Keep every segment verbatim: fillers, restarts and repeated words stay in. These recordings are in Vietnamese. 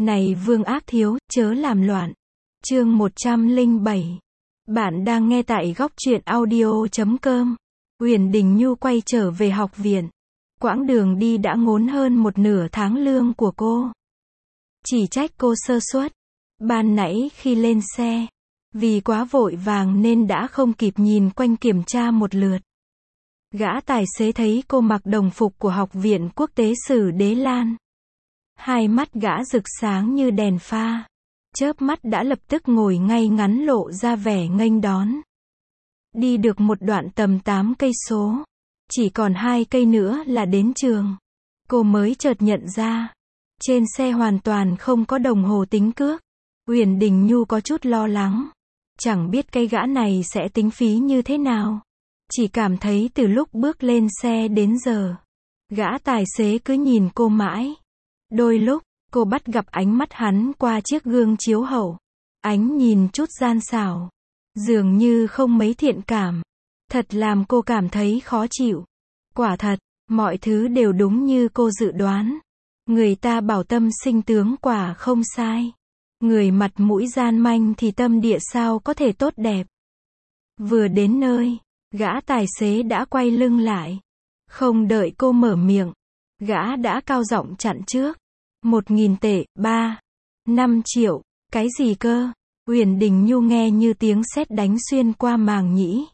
Này Vương Ác Thiếu, chớ làm loạn. Chương một trăm lẻ bảy. Bạn đang nghe tại góc truyện audio chấm com. Uyển Đình Nhu quay trở về học viện. Quãng đường đi đã ngốn hơn một nửa tháng lương của cô. Chỉ trách cô sơ suất. Ban nãy khi lên xe, vì quá vội vàng nên đã không kịp nhìn quanh kiểm tra một lượt. Gã tài xế thấy cô mặc đồng phục của Học viện Quốc tế Sử Đế Lan. Hai mắt gã rực sáng như đèn pha. Chớp mắt đã lập tức ngồi ngay ngắn lộ ra vẻ nghênh đón. Đi được một đoạn tầm tám cây số. Chỉ còn hai cây nữa là đến trường. Cô mới chợt nhận ra. Trên xe hoàn toàn không có đồng hồ tính cước. Uyển Đình Nhu có chút lo lắng. Chẳng biết cái gã này sẽ tính phí như thế nào. Chỉ cảm thấy từ lúc bước lên xe đến giờ, gã tài xế cứ nhìn cô mãi. Đôi lúc, cô bắt gặp ánh mắt hắn qua chiếc gương chiếu hậu. Ánh nhìn chút gian xảo. Dường như không mấy thiện cảm. Thật làm cô cảm thấy khó chịu. Quả thật, mọi thứ đều đúng như cô dự đoán. Người ta bảo tâm sinh tướng quả không sai. Người mặt mũi gian manh thì tâm địa sao có thể tốt đẹp. Vừa đến nơi, gã tài xế đã quay lưng lại. Không đợi cô mở miệng, gã đã cao giọng chặn trước. Một nghìn tệ, ba, năm triệu, cái gì cơ? Uyển Đình Nhu nghe như tiếng sét đánh xuyên qua màng nhĩ.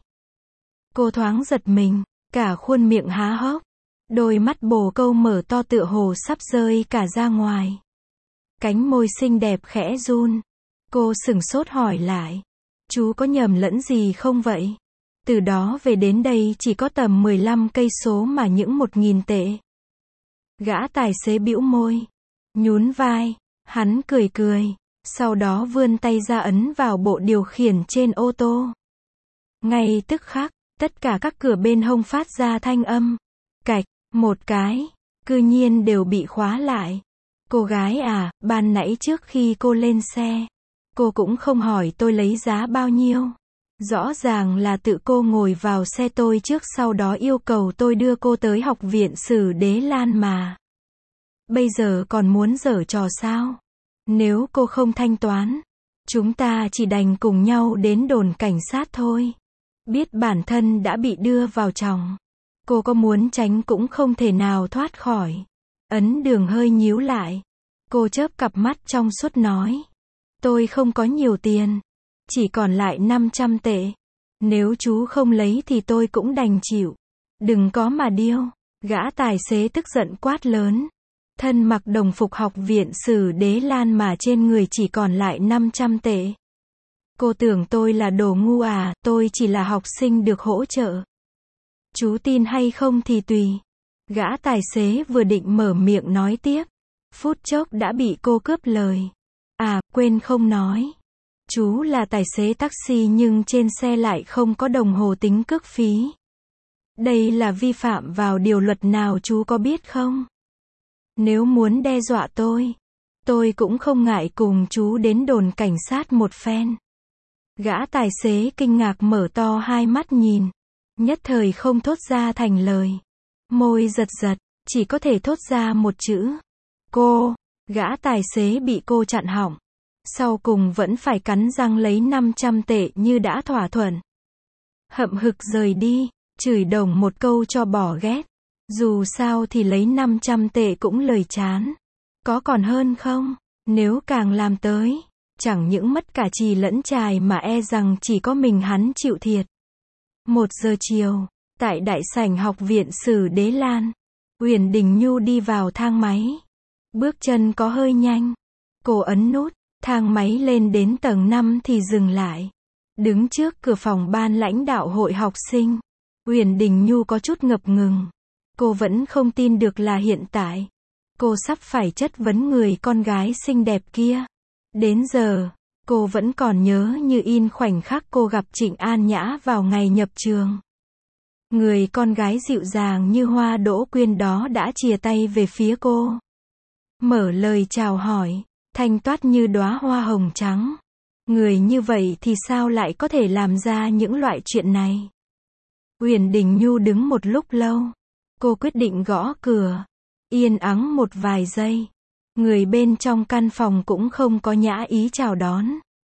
Cô thoáng giật mình, cả khuôn miệng há hốc. Đôi mắt bồ câu mở to tựa hồ sắp rơi cả ra ngoài. Cánh môi xinh đẹp khẽ run. Cô sửng sốt hỏi lại. Chú có nhầm lẫn gì không vậy? Từ đó về đến đây chỉ có tầm mười lăm cây số mà những một nghìn tệ. Gã tài xế bĩu môi. Nhún vai. Hắn cười cười. Sau đó vươn tay ra ấn vào bộ điều khiển trên ô tô. Ngay tức khắc, tất cả các cửa bên hông phát ra thanh âm. Cạch, một cái. Cư nhiên đều bị khóa lại. Cô gái à, ban nãy trước khi cô lên xe, cô cũng không hỏi tôi lấy giá bao nhiêu. Rõ ràng là tự cô ngồi vào xe tôi trước sau đó yêu cầu tôi đưa cô tới Học viện Sử Đế Lan mà. Bây giờ còn muốn giở trò sao? Nếu cô không thanh toán, chúng ta chỉ đành cùng nhau đến đồn cảnh sát thôi. Biết bản thân đã bị đưa vào chòng. Cô có muốn tránh cũng không thể nào thoát khỏi. Ấn Đường hơi nhíu lại. Cô chớp cặp mắt trong suốt nói. Tôi không có nhiều tiền. Chỉ còn lại năm trăm tệ. Nếu chú không lấy thì tôi cũng đành chịu. Đừng có mà điêu. Gã tài xế tức giận quát lớn. Thân mặc đồng phục Học viện Sử Đế Lan mà trên người chỉ còn lại năm trăm tệ. Cô tưởng tôi là đồ ngu à, tôi chỉ là học sinh được hỗ trợ. Chú tin hay không thì tùy. Gã tài xế vừa định mở miệng nói tiếp. Phút chốc đã bị cô cướp lời. À, quên không nói. Chú là tài xế taxi nhưng trên xe lại không có đồng hồ tính cước phí. Đây là vi phạm vào điều luật nào chú có biết không? Nếu muốn đe dọa tôi, tôi cũng không ngại cùng chú đến đồn cảnh sát một phen. Gã tài xế kinh ngạc mở to hai mắt nhìn. Nhất thời không thốt ra thành lời. Môi giật giật, chỉ có thể thốt ra một chữ. Cô, gã tài xế bị cô chặn họng. Sau cùng vẫn phải cắn răng lấy năm trăm tệ như đã thỏa thuận. Hậm hực rời đi, chửi đồng một câu cho bỏ ghét. Dù sao thì lấy năm trăm tệ cũng lời chán. Có còn hơn không? Nếu càng làm tới, chẳng những mất cả chì lẫn chài mà e rằng chỉ có mình hắn chịu thiệt. Một giờ chiều, tại đại sảnh Học viện Sử Đế Lan, Uyển Đình Nhu đi vào thang máy. Bước chân có hơi nhanh. Cô ấn nút, thang máy lên đến tầng năm thì dừng lại. Đứng trước cửa phòng ban lãnh đạo hội học sinh, Uyển Đình Nhu có chút ngập ngừng. Cô vẫn không tin được là hiện tại, cô sắp phải chất vấn người con gái xinh đẹp kia. Đến giờ, cô vẫn còn nhớ như in khoảnh khắc cô gặp Trịnh An Nhã vào ngày nhập trường. Người con gái dịu dàng như hoa đỗ quyên đó đã chìa tay về phía cô. Mở lời chào hỏi, thanh toát như đóa hoa hồng trắng. Người như vậy thì sao lại có thể làm ra những loại chuyện này? Uyển Đình Nhu đứng một lúc lâu. Cô quyết định gõ cửa. Yên ắng một vài giây. Người bên trong căn phòng cũng không có nhã ý chào đón.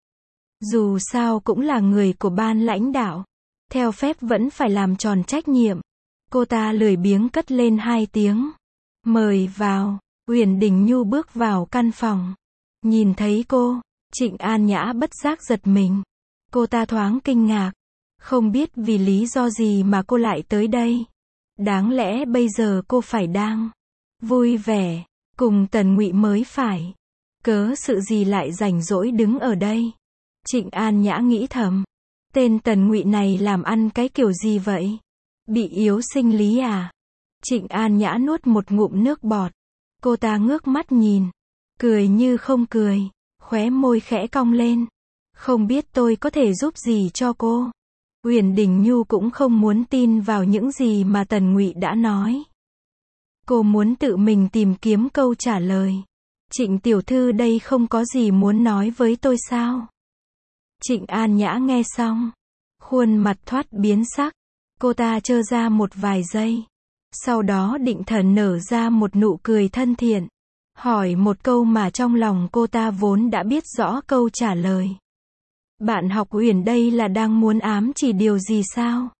Dù sao cũng là người của ban lãnh đạo. Theo phép vẫn phải làm tròn trách nhiệm. Cô ta lười biếng cất lên hai tiếng. Mời vào. Uyển Đình Nhu bước vào căn phòng. Nhìn thấy cô, Trịnh An Nhã bất giác giật mình. Cô ta thoáng kinh ngạc. Không biết vì lý do gì mà cô lại tới đây. Đáng lẽ bây giờ cô phải đang vui vẻ, cùng Tần Ngụy mới phải. Cớ sự gì lại rảnh rỗi đứng ở đây? Trịnh An Nhã nghĩ thầm. Tên Tần Ngụy này làm ăn cái kiểu gì vậy? Bị yếu sinh lý à? Trịnh An Nhã nuốt một ngụm nước bọt. Cô ta ngước mắt nhìn. Cười như không cười. Khóe môi khẽ cong lên. Không biết tôi có thể giúp gì cho cô? Uyển Đình Nhu cũng không muốn tin vào những gì mà Tần Ngụy đã nói. Cô muốn tự mình tìm kiếm câu trả lời. Trịnh tiểu thư đây không có gì muốn nói với tôi sao? Trịnh An Nhã nghe xong. Khuôn mặt thoát biến sắc. Cô ta trơ ra một vài giây. Sau đó định thần nở ra một nụ cười thân thiện. Hỏi một câu mà trong lòng cô ta vốn đã biết rõ câu trả lời. Bạn học Uyển đây là đang muốn ám chỉ điều gì sao?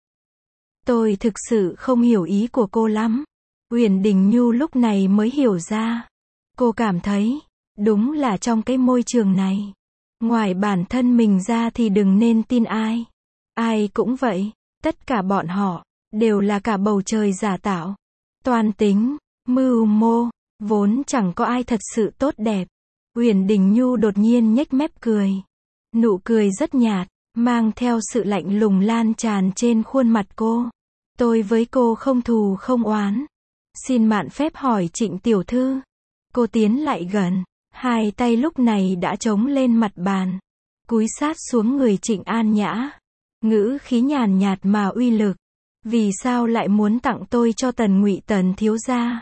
Tôi thực sự không hiểu ý của cô lắm. Uyển Đình Nhu lúc này mới hiểu ra. Cô cảm thấy, đúng là trong cái môi trường này. Ngoài bản thân mình ra thì đừng nên tin ai. Ai cũng vậy. Tất cả bọn họ, đều là cả bầu trời giả tạo. Toan tính, mưu mô, vốn chẳng có ai thật sự tốt đẹp. Uyển Đình Nhu đột nhiên nhếch mép cười. Nụ cười rất nhạt, mang theo sự lạnh lùng lan tràn trên khuôn mặt cô. Tôi với cô không thù không oán. Xin mạn phép hỏi Trịnh tiểu thư. Cô tiến lại gần. Hai tay lúc này đã chống lên mặt bàn. Cúi sát xuống người Trịnh An Nhã. Ngữ khí nhàn nhạt mà uy lực. Vì sao lại muốn tặng tôi cho Tần Ngụy Tần thiếu gia?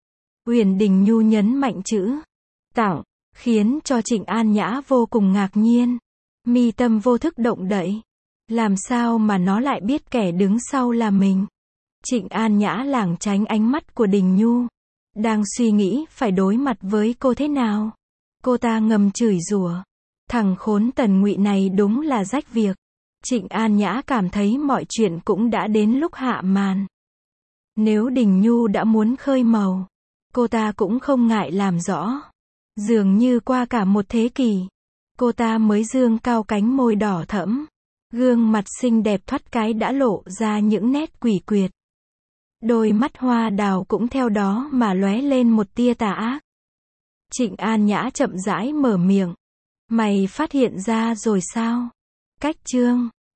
Uyển Đình Nhu nhấn mạnh chữ tặng, khiến cho Trịnh An Nhã vô cùng ngạc nhiên. Mi tâm vô thức động đậy. Làm sao mà nó lại biết kẻ đứng sau là mình? Trịnh An Nhã lảng tránh ánh mắt của Đình Nhu. Đang suy nghĩ phải đối mặt với cô thế nào. Cô ta ngầm chửi rủa. Thằng khốn Tần Ngụy này đúng là rách việc. Trịnh An Nhã cảm thấy mọi chuyện cũng đã đến lúc hạ màn. Nếu Đình Nhu đã muốn khơi màu, cô ta cũng không ngại làm rõ. Dường như qua cả một thế kỷ, cô ta mới dương cao cánh môi đỏ thẫm. Gương mặt xinh đẹp thoắt cái đã lộ ra những nét quỷ quyệt. Đôi mắt hoa đào cũng theo đó mà lóe lên một tia tà ác. Trịnh An Nhã chậm rãi mở miệng. Mày phát hiện ra rồi sao? Cách chương